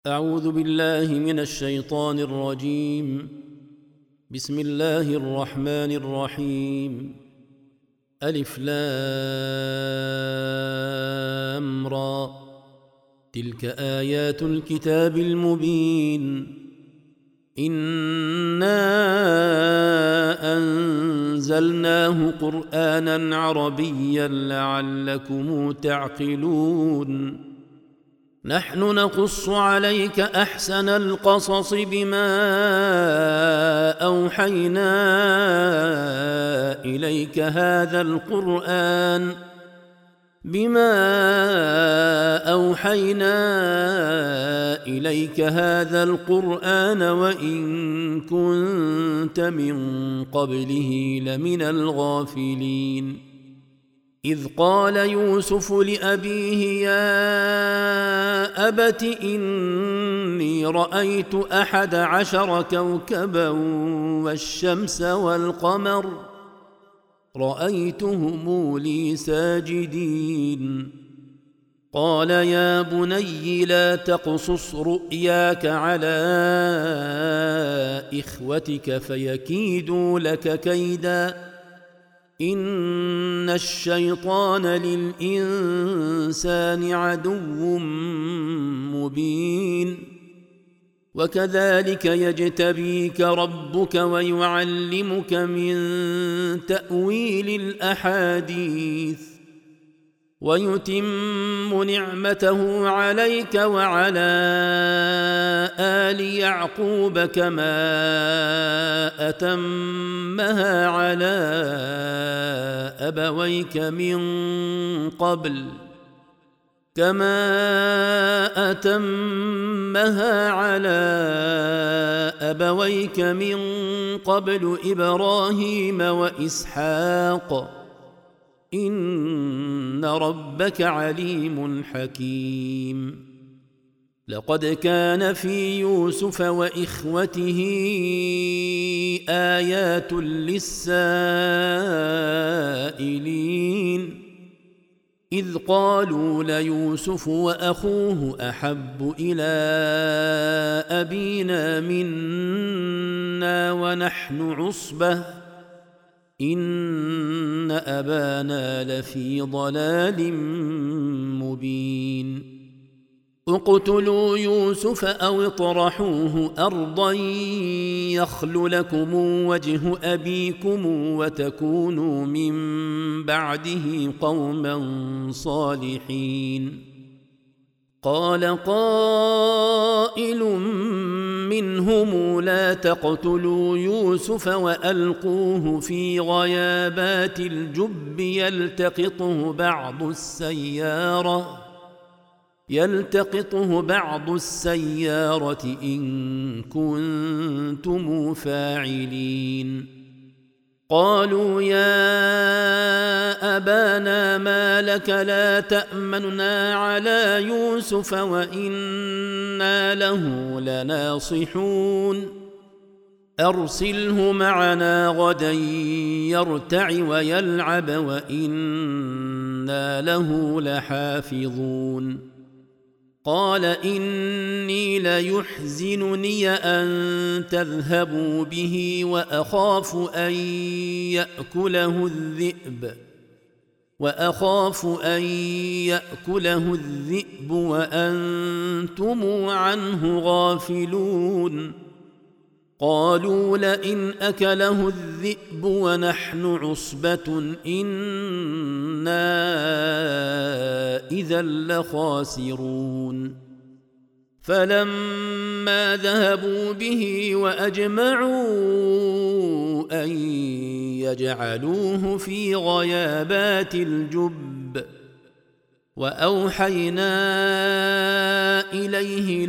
أعوذ بالله من الشيطان الرجيم. بسم الله الرحمن الرحيم. ألف لام را، تلك آيات الكتاب المبين. إنا أنزلناه قرآنا عربيا لعلكم تعقلون. نحن نقص عليك أحسن القصص بما أوحينا إليك هذا القرآن وإن كنت من قبله لمن الغافلين. إذ قال يوسف لأبيه يا أبت إني رأيت 11 كوكبا والشمس والقمر رأيتهم لي ساجدين. قال يا بني لا تقصص رؤياك على إخوتك فيكيدوا لك كيدا إن الشيطان للإنسان عدو مبين. وكذلك يجتبيك ربك ويعلمك من تأويل الأحاديث ويتم نعمته عليك وعلى آل يعقوب كما أتمها على أبويك من قبل إبراهيم وإسحاق إن ربك عليم حكيم. لقد كان في يوسف وإخوته آيات للسائلين إذ قالوا ليوسف وأخوه أحب إلى أبينا منا ونحن عصبة إن أبانا لفي ضلال مبين. اقتلوا يوسف أو اطرحوه أرضا يخل لكم وجه أبيكم وتكونوا من بعده قوما صالحين. قال قائل منهم لا تقتلوا يوسف وألقوه في غيابات الجب يلتقطه بعض السيارة إن كنتم فاعلين. قالوا يا أبانا ما لك لا تأمننا على يوسف وإنا له لناصحون أرسله معنا غدا يرتع ويلعب وإنا له لحافظون. قال إني ليحزنني أن تذهبوا به وأخاف أن يأكله الذئب وأنتم عنه غافلون. قالوا لئن أكله الذئب ونحن عصبة إنا إذا لخاسرون. فلما ذهبوا به وأجمعوا أن يجعلوه في غيابات الجب وأوحينا إليه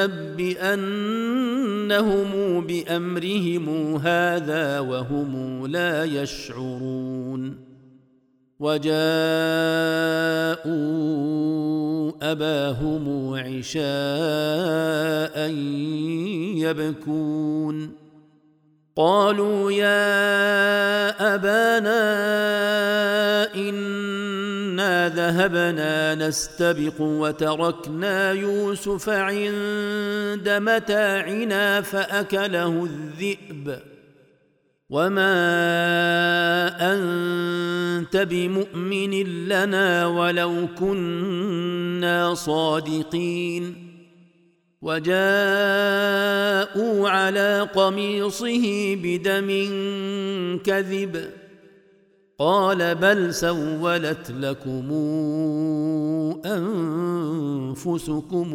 لتنبئنهم بأمرهم هذا وهم لا يشعرون. وجاءوا أباهم عشاء يبكون. قالوا يا أبانا إنا إنا ذهبنا نستبق وتركنا يوسف عند متاعنا فأكله الذئب وما أنت بمؤمن لنا ولو كنا صادقين وجاءوا على قميصه بدم كذب قال بل سولت لكم أنفسكم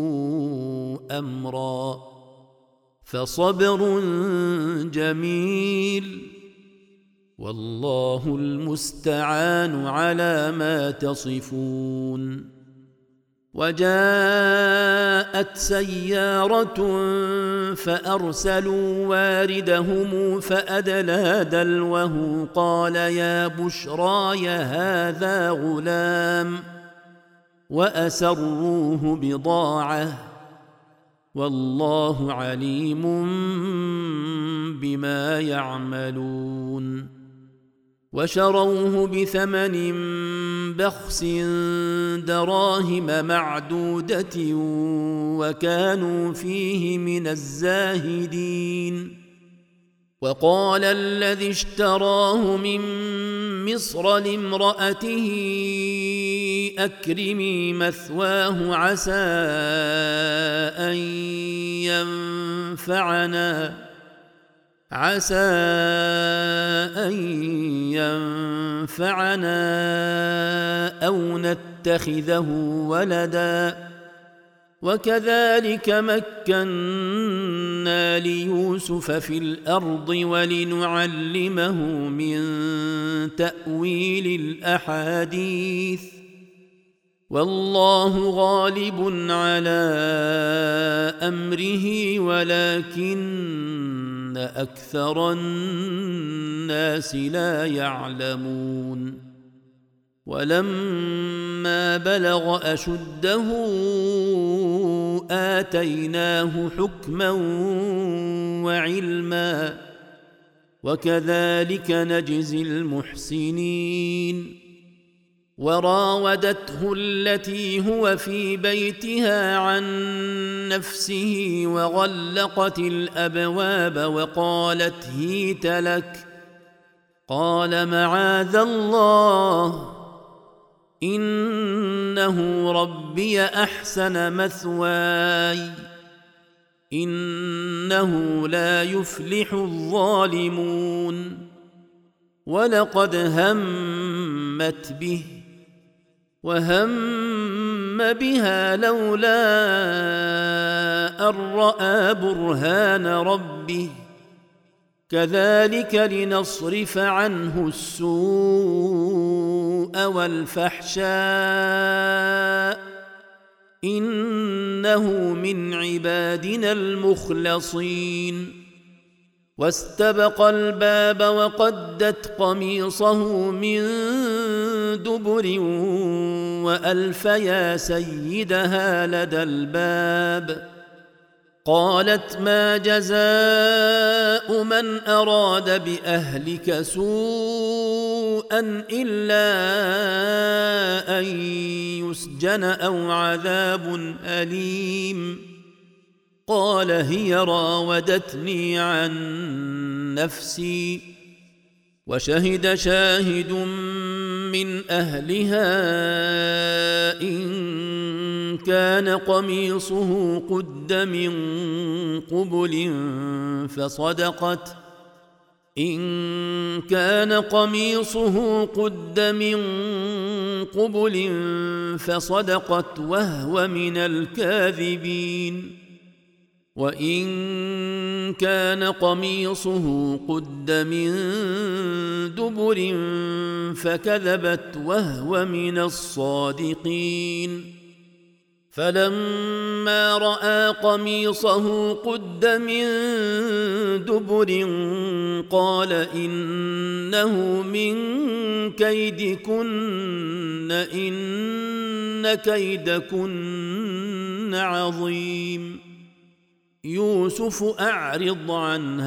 أمرا فصبر جميل والله المستعان على ما تصفون وجاءت سيارة فأرسلوا واردهم فأدلى دلوه قال يا بشراي هذا غلام وأسروه بضاعة والله عليم بما يعملون وشروه بثمن بخس دراهم معدودة وكانوا فيه من الزاهدين وقال الذي اشتراه من مصر لامرأته أكرمي مثواه عسى أن ينفعنا أو نتخذه ولدا وكذلك مكنا ليوسف في الأرض ولنعلمه من تأويل الأحاديث والله غالب على أمره ولكن أكثر الناس لا يعلمون ولما بلغ أشده آتيناه حكما وعلما وكذلك نجزي المحسنين وراودته التي هو في بيتها عن نفسه وغلقت الأبواب وقالت هيت لك قال معاذ الله إنه ربي أحسن مثواي إنه لا يفلح الظالمون ولقد همت به وهم بها لولا أن رأى برهان ربه كذلك لنصرف عنه السوء والفحشاء إنه من عبادنا المخلصين واستبق الباب وقدت قميصه من دبر وألف يا سيدها لدى الباب قالت ما جزاء من أراد بأهلك سوءا إلا أن يسجن أو عذاب أليم قال هي راودتني عن نفسي وشهد شاهد من أهلها إن كان قميصه قد من قبل فصدقت وهو من الكاذبين وإن كان قميصه قد من دبر فكذبت وهو من الصادقين فلما رأى قميصه قد من دبر قال إنه من كيدكن إن كيدكن عظيم يوسف أعرض عن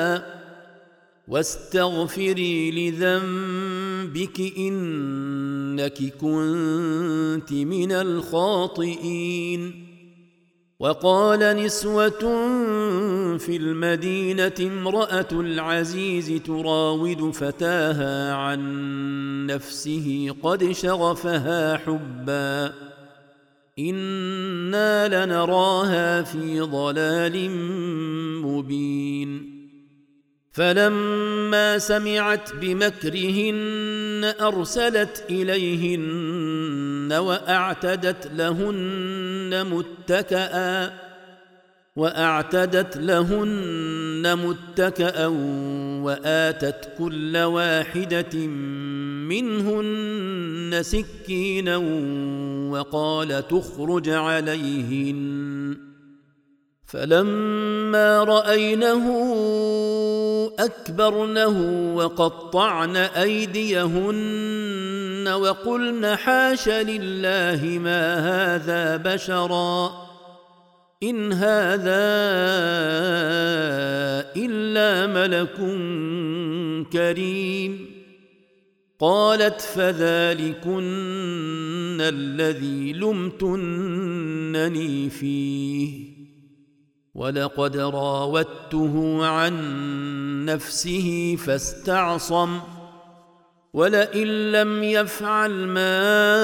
هذا واستغفري لذنبك إنك إنك كنت من الخاطئين. وقال نسوة في المدينة امرأة العزيز تراود فتاها عن نفسه قد شغفها حبا إنا لنراها في ضلال مبين. فلما سمعت بمكرهن أرسلت إليهن وأعتدت لهن متكأ وآتت كل واحدة منهن سكينا وقال تخرج عليهن. فلما رأينه أكبرنه وقطعن أيديهن وقلن حاش لله ما هذا بشرا إن هذا إلا ملك كريم. قالت فذلكن الذي لمتنني فيه ولقد راودته عن نفسه فاستعصم ولئن لم يفعل ما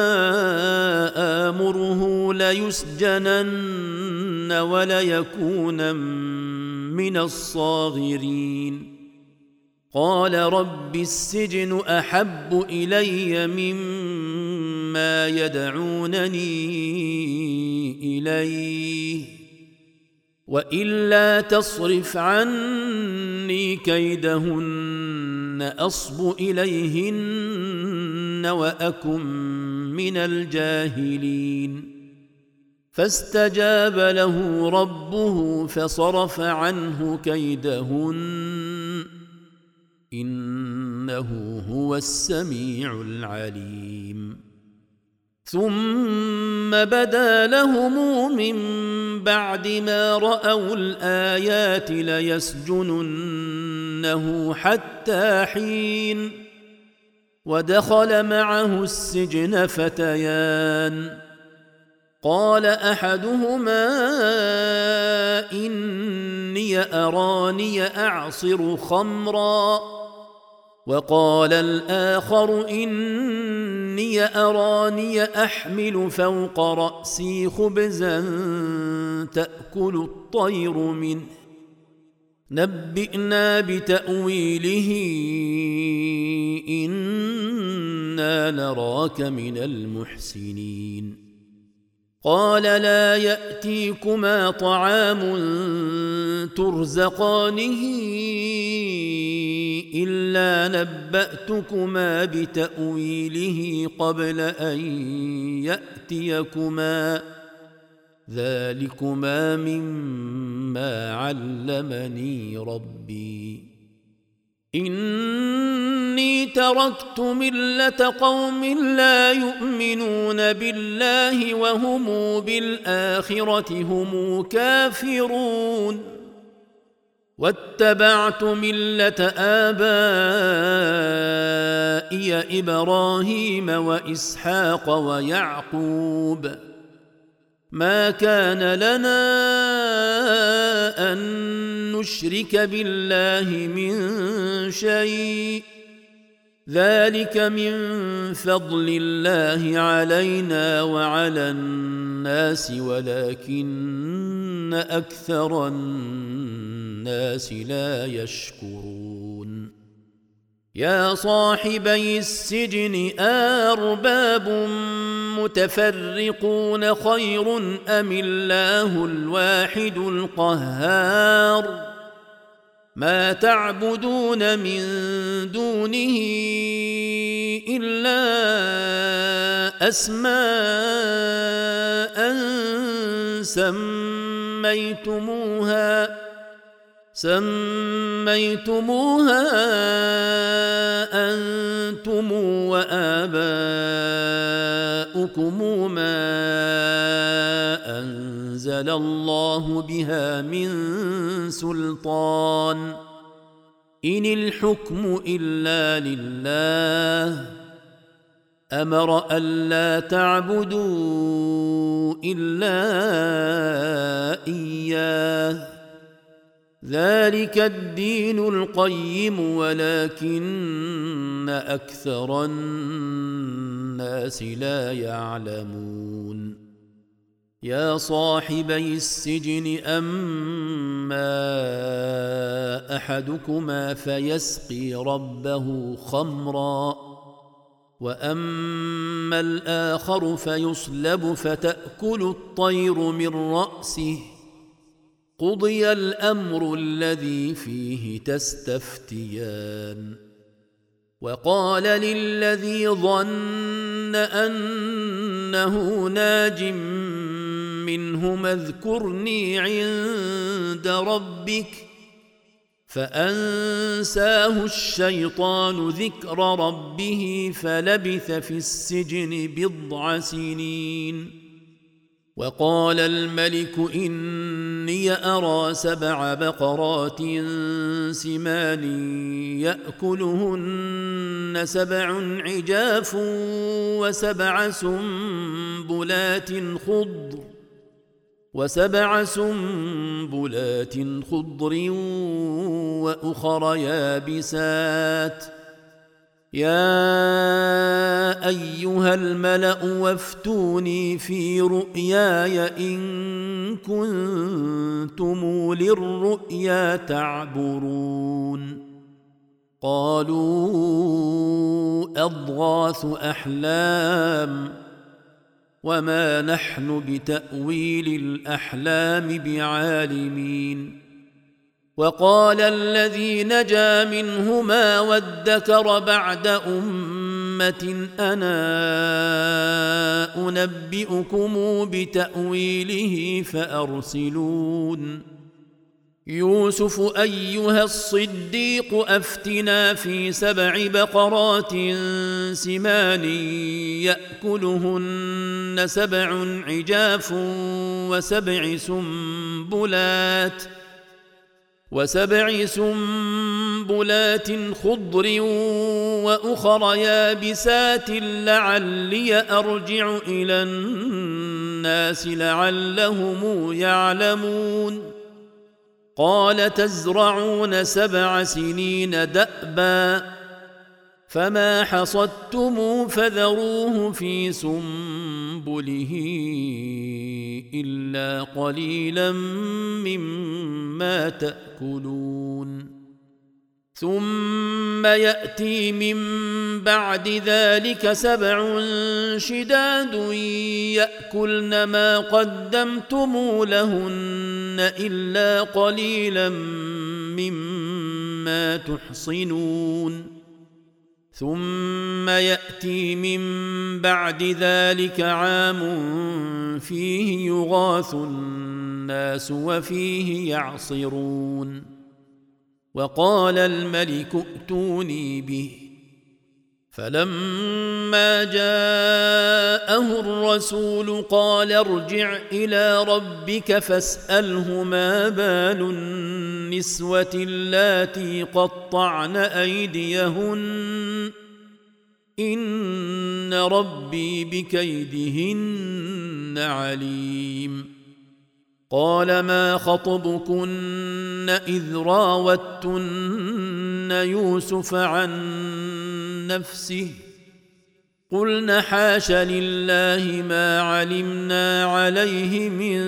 آمره ليسجنن وليكون من الصاغرين. قال رب السجن أحب إلي مما يدعونني إليه وإلا تصرف عني كيدهن أصب إليهن وأكن من الجاهلين. فاستجاب له ربه فصرف عنه كيدهن إنه هو السميع العليم. ثم بدا لهم من بعد ما رأوا الآيات ليسجننه حتى حين. ودخل معه السجن فتيان قال أحدهما إني أراني أعصر خمرا وقال الآخر إني أراني أحمل فوق رأسي خبزا تأكل الطير منه نبئنا بتأويله إنا نراك من المحسنين. قال لا يأتيكما طعام ترزقانه إلا نبأتكما بتأويله قبل أن يأتيكما ذلكما مما علمني ربي إني تركت ملة قوم لا يؤمنون بالله وهم بالآخرة هم كافرون واتبعت ملة آبائي إبراهيم وإسحاق ويعقوب ما كان لنا أن نشرك بالله من شيء ذلك من فضل الله علينا وعلى الناس ولكن أكثر الناس لا يشكرون. يا صاحبي السجن أرباب متفرقون خير أم الله الواحد القهار ما تعبدون من دونه إلا أسماء سميتموها أنتم وآباؤكم ما أنزل الله بها من سلطان إن الحكم إلا لله أمر ألا تعبدوا إلا إياه ذلك الدين القيم ولكن أكثر الناس لا يعلمون يا صاحبي السجن أما أحدكما فيسقي ربه خمرا وأما الآخر فيصلب فتأكل الطير من رأسه قضي الأمر الذي فيه تستفتيان وقال للذي ظن أنه ناج منهما اذكرني عند ربك فأنساه الشيطان ذكر ربه فلبث في السجن 9 سنين وقال الملك إني أرى 7 بقرات سمان يأكلهن 7 عجاف و7 سنبلات خضر وأخر يابسات يا أيها الملأ وافتوني في رؤياي إن كنتم للرؤيا تعبرون قالوا أضغاث أحلام وما نحن بتأويل الأحلام بعالمين وقال الذي نجا منهما وادكر بعد أمة أنا أنبئكم بتأويله فأرسلون يوسف أيها الصديق أفتنا في 7 بقرات سمان يأكلهن 7 عجاف و7 سنبلات خضر وأخر يابسات لعلي أرجع إلى الناس لعلهم يعلمون قال تزرعون 7 سنين دأبا فما حصدتم فذروه في سنبله إلا قليلا مما تأكلون ثم يأتي من بعد ذلك 7 شداد يأكلن ما قدمتم لهن إلا قليلا مما تحصنون ثم يأتي من بعد ذلك عام فيه يغاث الناس وفيه يعصرون وقال الملك ائتوني به فلما جاءه الرسول قال ارجع إلى ربك فاسأله ما بال النسوة اللاتي قطعن أيديهن إن ربي بكيدهن عليم قال ما خطبكن إذ راوتن يوسف عن نفسه قلن حاش لله ما علمنا عليه من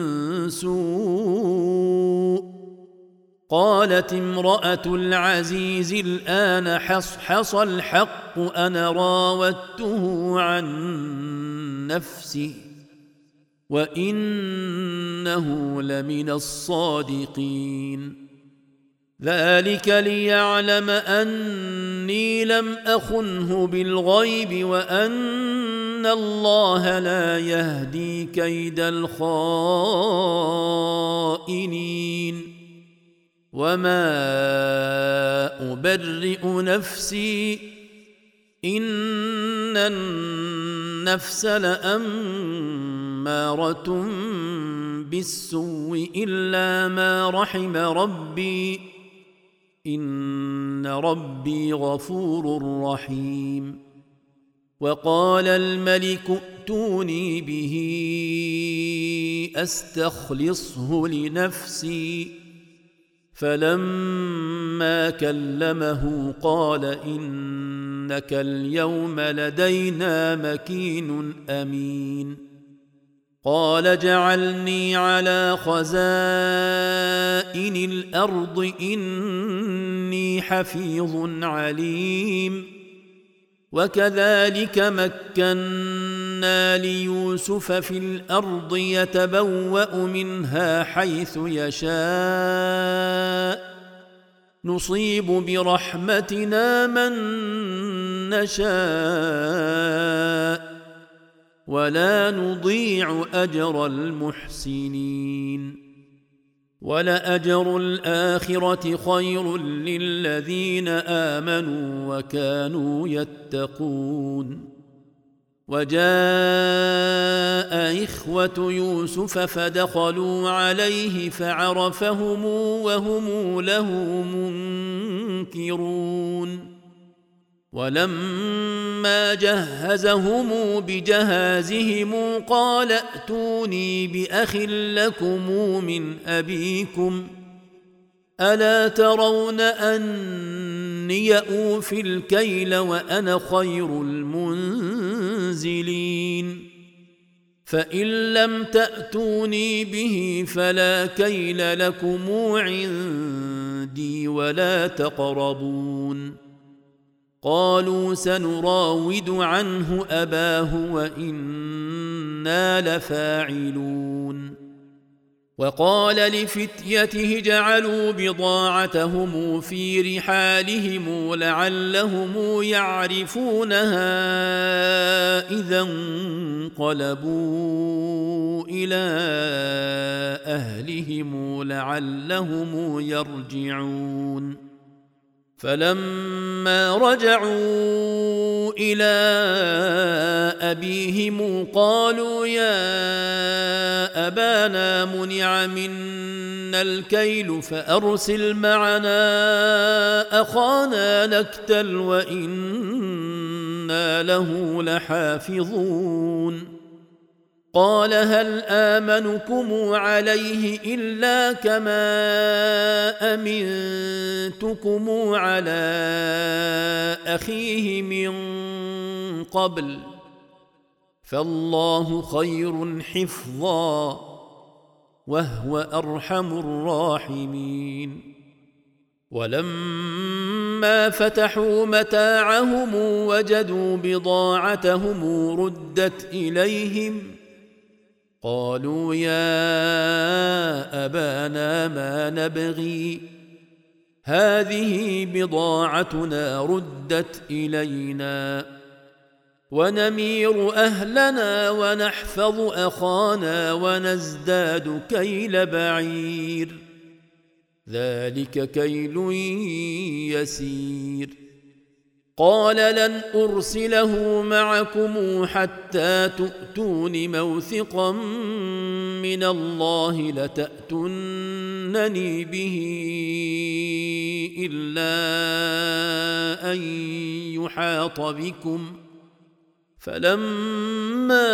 سوء قالت امرأة العزيز الآن حصحص الحق أنا راودته عن نفسه وإنه لمن الصادقين ذلك ليعلم أني لم أخنه بالغيب وأن الله لا يهدي كيد الخائنين وما أبرئ نفسي إن النفس لأمارة بالسوء إلا ما رحم ربي إن ربي غفور رحيم وقال الملك ائتوني به أستخلصه لنفسي، فلما كلمه قال إنك اليوم لدينا مكين أمين. قال اجعلني على خزائن الأرض إني حفيظ عليم. وكذلك مكنا ليوسف في الأرض يتبوأ منها حيث يشاء، نصيب برحمتنا من نشاء ولا نضيع أجر المحسنين. ولأجر الآخرة خير للذين آمنوا وكانوا يتقون. وجاء إخوة يوسف فدخلوا عليه فعرفهم وهم له منكرون. ولما جهزهم بجهازهم قال ائتوني بأخ لكم من أبيكم ألا ترون أني أوفي الكيل وأنا خير المنزلين؟ فإن لم تأتوني به فلا كيل لكم عندي ولا تقربون. قالوا سنراود عنه أباه وإنا لفاعلون. وقال لفتيته جعلوا بضاعتهم في رحالهم لعلهم يعرفونها إذا انقلبوا إلى أهلهم لعلهم يرجعون. فلما رجعوا إلى أبيهم قالوا يا أبانا منع منا الكيل فأرسل معنا أخانا نكتل وإنا له لحافظون. قال هل آمنكم عليه إلا كما أمنتكم على أخيه من قبل، فالله خير حفظا وهو أرحم الراحمين. ولما فتحوا متاعهم وجدوا بضاعتهم ردت إليهم قالوا يا أبانا ما نبغي هذه بضاعتنا ردت إلينا ونمير أهلنا ونحفظ أخانا ونزداد كيل بعير، ذلك كيل يسير. قال لن أرسله معكم حتى تؤتون موثقا من الله لتأتونني به إلا أن يحاط بكم. فلما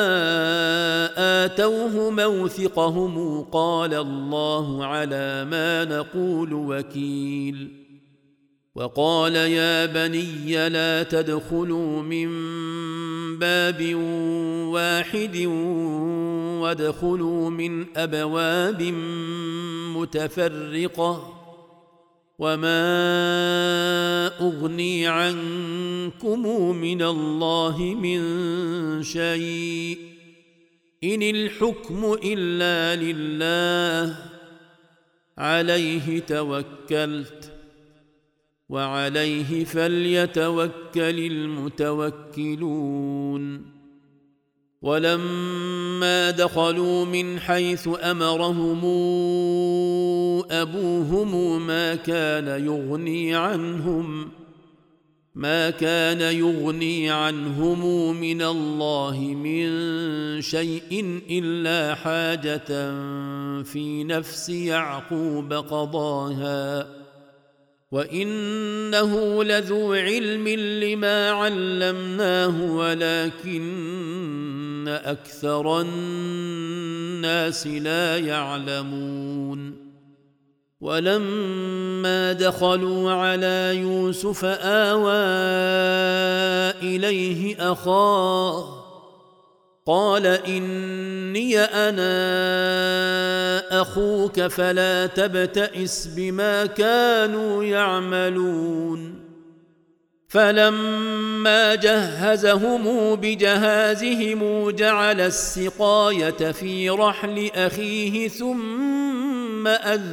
آتوه موثقهم قال الله على ما نقول وكيل. وقال يا بني لا تدخلوا من باب واحد وادخلوا من أبواب متفرقة وما أغني عنكم من الله من شيء إن الحكم إلا لله عليه توكلت وعليه فليتوكل المتوكلون. ولما دخلوا من حيث أمرهم أبوهم ما كان يغني عنهم من الله من شيء إلا حاجة في نفس يعقوب قضاها وإنه لذو علم لما علمناه ولكن أكثر الناس لا يعلمون ولما دخلوا على يوسف آوى إليه أخاه قال إني أنا أخوك فلا تبتئس بما كانوا يعملون فلما جهزهم بجهازهم جعل السقاية في رحل أخيه ثم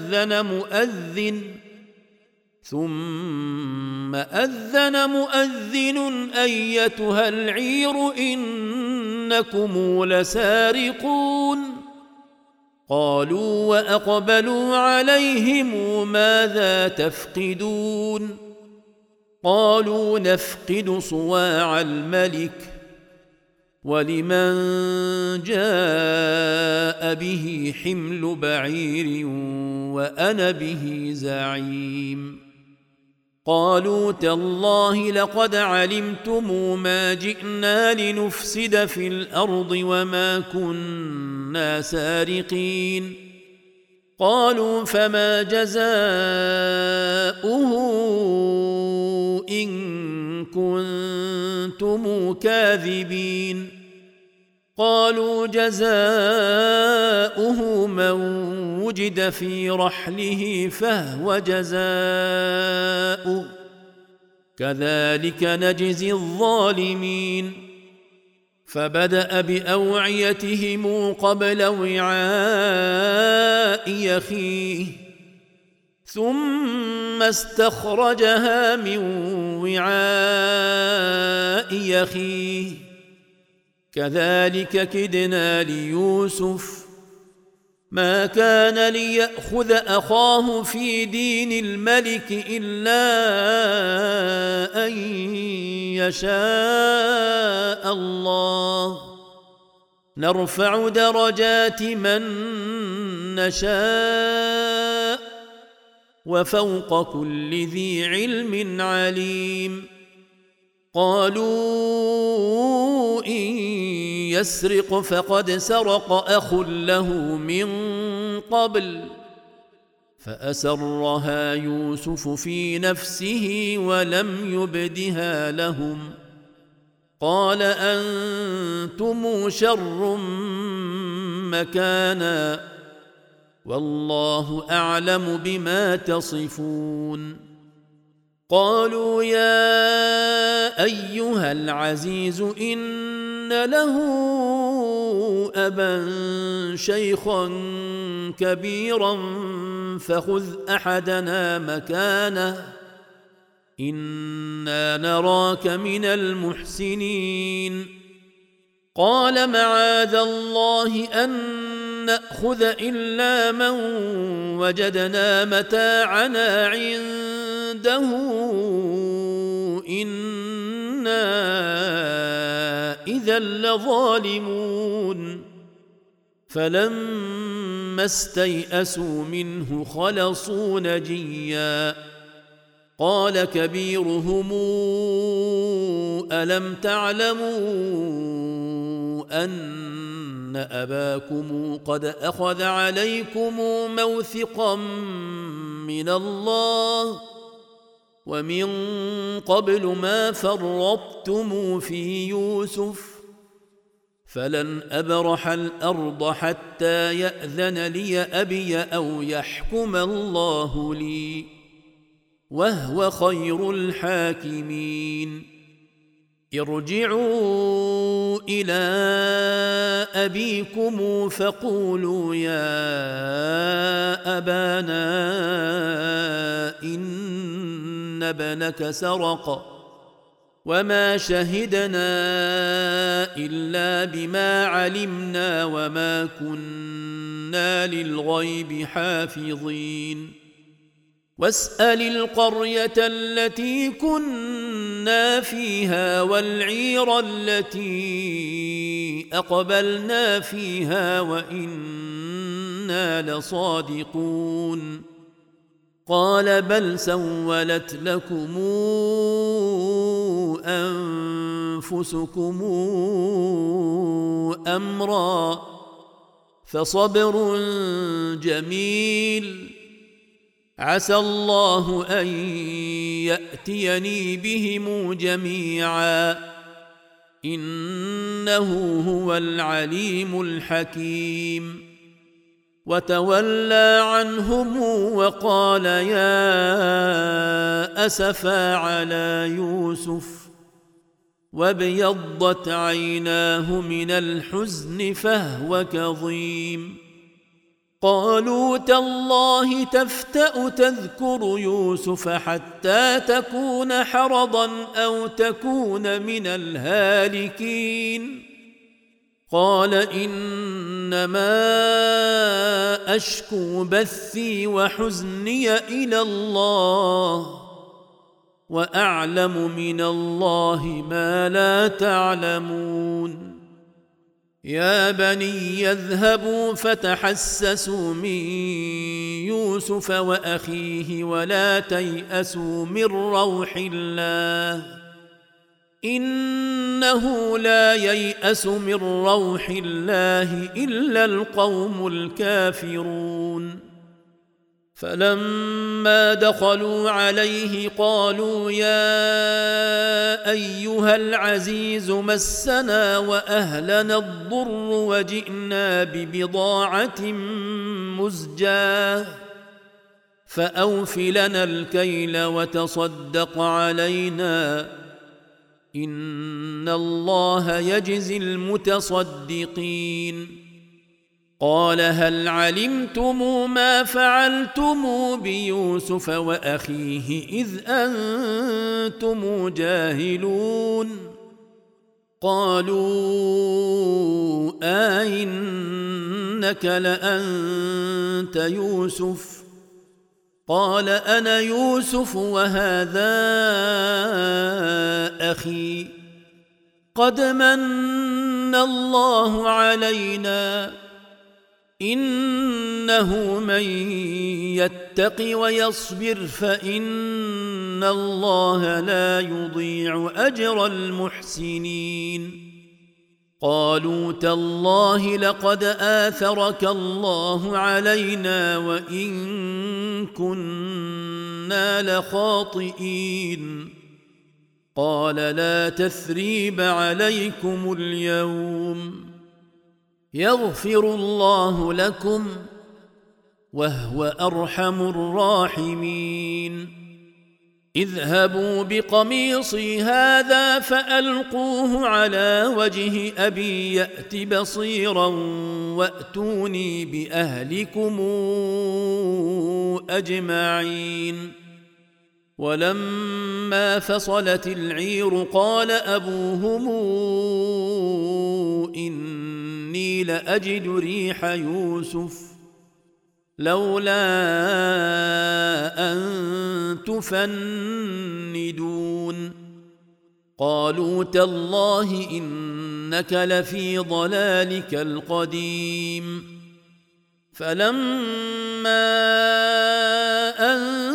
أذن مؤذن أيتها العير إنكم لسارقون قالوا وأقبلوا عليهم ماذا تفقدون قالوا نفقد صواع الملك ولمن جاء به حمل بعير وأنا به زعيم قالوا تالله لقد علمتم ما جئنا لنفسد في الأرض وما كنا سارقين قالوا فما جزاؤه إن كنتم كاذبين قالوا جزاؤه من وجد في رحله فهو جزاؤه كذلك نجزي الظالمين فبدأ بأوعيتهم قبل وعاء أخيه ثم استخرجها من وعاء أخيه كذلك كدنا ليوسف ما كان ليأخذ أخاه في دين الملك إلا أن يشاء الله نرفع درجات من نشاء وفوق كل ذي علم عليم قالوا إن يسرق فقد سرق أخ له من قبل فأسرها يوسف في نفسه ولم يبدها لهم قال أنتم شر مكانا والله أعلم بما تصفون قالوا يا أيها العزيز إن له أبا شيخا كبيرا فخذ أحدنا مكانه إنا نراك من المحسنين قال معاذ الله أن نأخذ إلا من وجدنا متاعنا عنده إنا إذا لظالمون فلما استيئسوا منه خلصوا نجيا قال كبيرهم ألم تعلموا أن أباكم قد أخذ عليكم موثقا من الله ومن قبل ما فرطتم في يوسف فلن أبرح الأرض حتى يأذن لي أبي أو يحكم الله لي وهو خير الحاكمين ارجعوا إلى أبيكم فقولوا يا أبانا إن ابنك سرق وما شهدنا إلا بما علمنا وما كنا للغيب حافظين واسأل القرية التي كنا فيها والعير التي أقبلنا فيها وإنا لصادقون قال بل سولت لكم أنفسكم أمرا فصبر جميل عسى الله أن يأتيني بهم جميعا إنه هو العليم الحكيم وتولى عنهم وقال يا أسفا على يوسف وابيضت عيناه من الحزن فهو كظيم قالوا تالله تفتأ تذكر يوسف حتى تكون حرضا أو تكون من الهالكين قال إنما أشكو بثي وحزني إلى الله وأعلم من الله ما لا تعلمون يا بني يذهبوا فتحسسوا من يوسف وأخيه ولا تيأسوا من روح الله إنه لا ييأس من روح الله إلا القوم الكافرون فلما دخلوا عليه قالوا يا أيها العزيز مسنا وأهلنا الضر وجئنا ببضاعة مزجاة فأوف لنا الكيل وتصدق علينا إن الله يجزي المتصدقين قال هل علمتم ما فعلتم بيوسف وأخيه إذ أنتم جاهلون قالوا أئنك لأنت يوسف قال أنا يوسف وهذا أخي قد من الله علينا إنه من يتق ويصبر فإن الله لا يضيع أجر المحسنين قالوا تالله لقد آثرك الله علينا وإن كنا لخاطئين قال لا تثريب عليكم اليوم يغفر الله لكم وهو أرحم الراحمين اذهبوا بقميصي هذا فألقوه على وجه أبي يأت بصيرا وأتوني بأهلكم أجمعين ولما فصلت العير قال أبوهم إني لأجد ريح يوسف لولا أن تفندون قالوا تالله إنك لفي ضلالك القديم فلما أن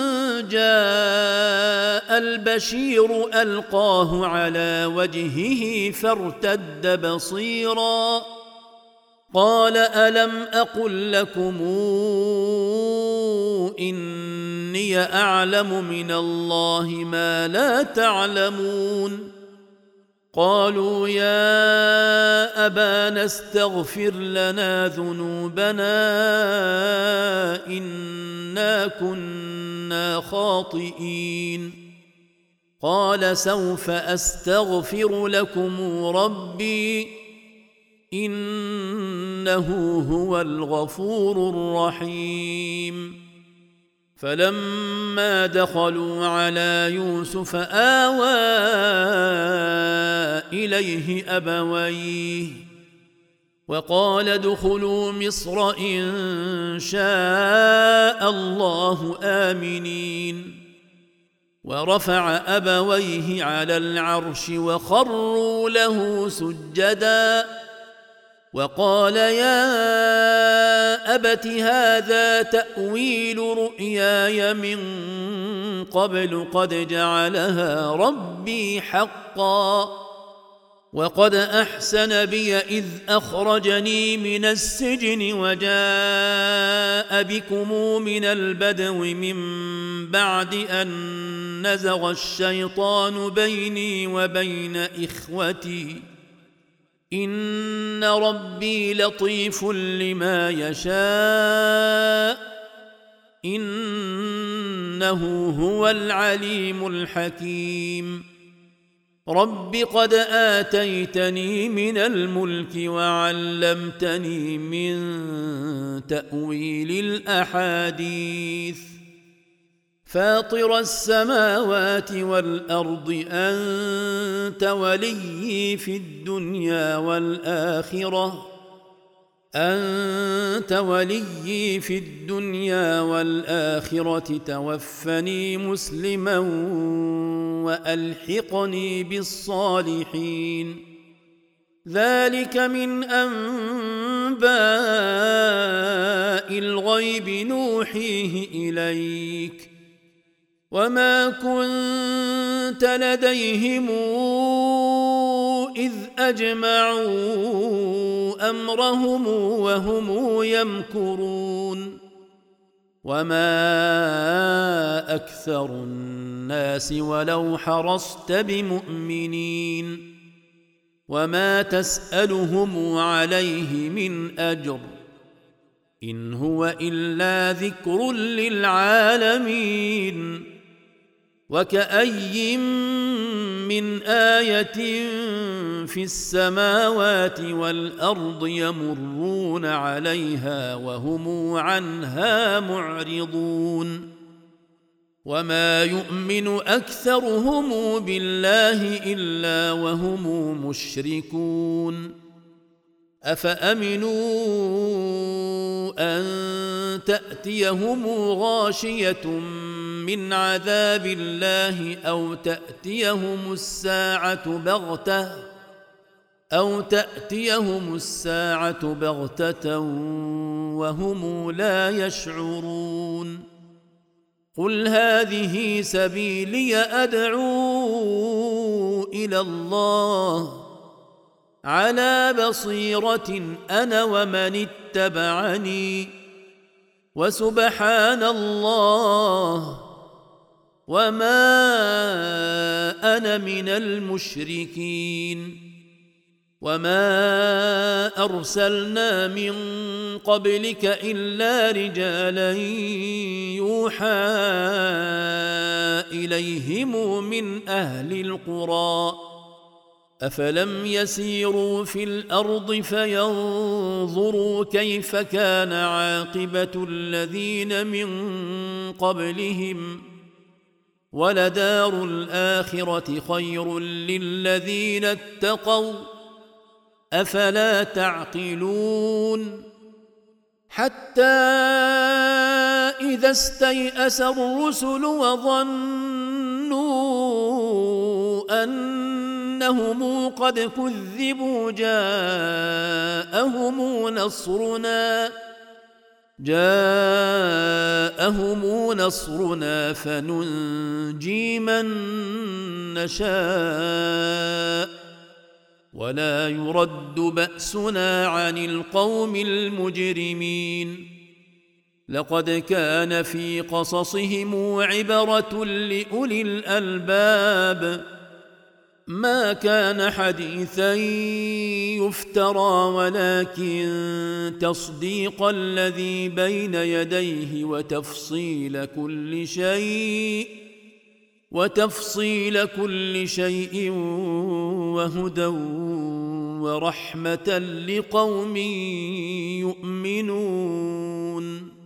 جاء البشير ألقاه على وجهه فارتد بصيرا قال ألم أقل لكم إني أعلم من الله ما لا تعلمون قالوا يا أبانا استغفر لنا ذنوبنا إنا كنا خاطئين قال سوف أستغفر لكم ربي إنه هو الغفور الرحيم فلما دخلوا على يوسف آوى إليه أبويه وقال ادخلوا مصر إن شاء الله آمنين ورفع أبويه على العرش وخروا له سجدا وقال يا أبت هذا تأويل رؤياي من قبل قد جعلها ربي حقا وقد أحسن بي إذ أخرجني من السجن وجاء بكم من البدو من بعد أن نزغ الشيطان بيني وبين إخوتي إن ربي لطيف لما يشاء إنه هو العليم الحكيم رب قد آتيتني من الملك وعلمتني من تأويل الأحاديث فاطر السماوات والأرض أنت وليي في الدنيا والآخرة توفني مسلما وألحقني بالصالحين ذلك من أنباء الغيب نوحيه إليك وما كنت لديهم إذ أجمعوا أمرهم وهم يمكرون وما أكثر الناس ولو حرصت بمؤمنين وما تسألهم عليه من أجر إن هو إلا ذكر للعالمين وكأي من آية في السماوات والأرض يمرون عليها وهم عنها معرضون وما يؤمن أكثرهم بالله إلا وهم مشركون أفأمنوا أن تأتيهم غاشية من عذاب الله أو تأتيهم الساعة بغتة وهم لا يشعرون قل هذه سبيلي أدعو إلى الله على بصيرة أنا ومن اتبعني وسبحان الله وما أنا من المشركين وما أرسلنا من قبلك إلا رجالا يوحى إليهم من أهل القرى أفلم يسيروا في الأرض فينظروا كيف كان عاقبة الذين من قبلهم ولدار الآخرة خير للذين اتقوا أفلا تعقلون حتى إذا استيأس الرسل وظنوا أنهم قد كذبوا جاءهم نصرنا فننجي من نشاء ولا يرد بأسنا عن القوم المجرمين لقد كان في قصصهم عبرة لأولي الألباب ما كان حديثا يفترى ولكن تصديق الذي بين يديه وتفصيل كل شيء وهدى ورحمة لقوم يؤمنون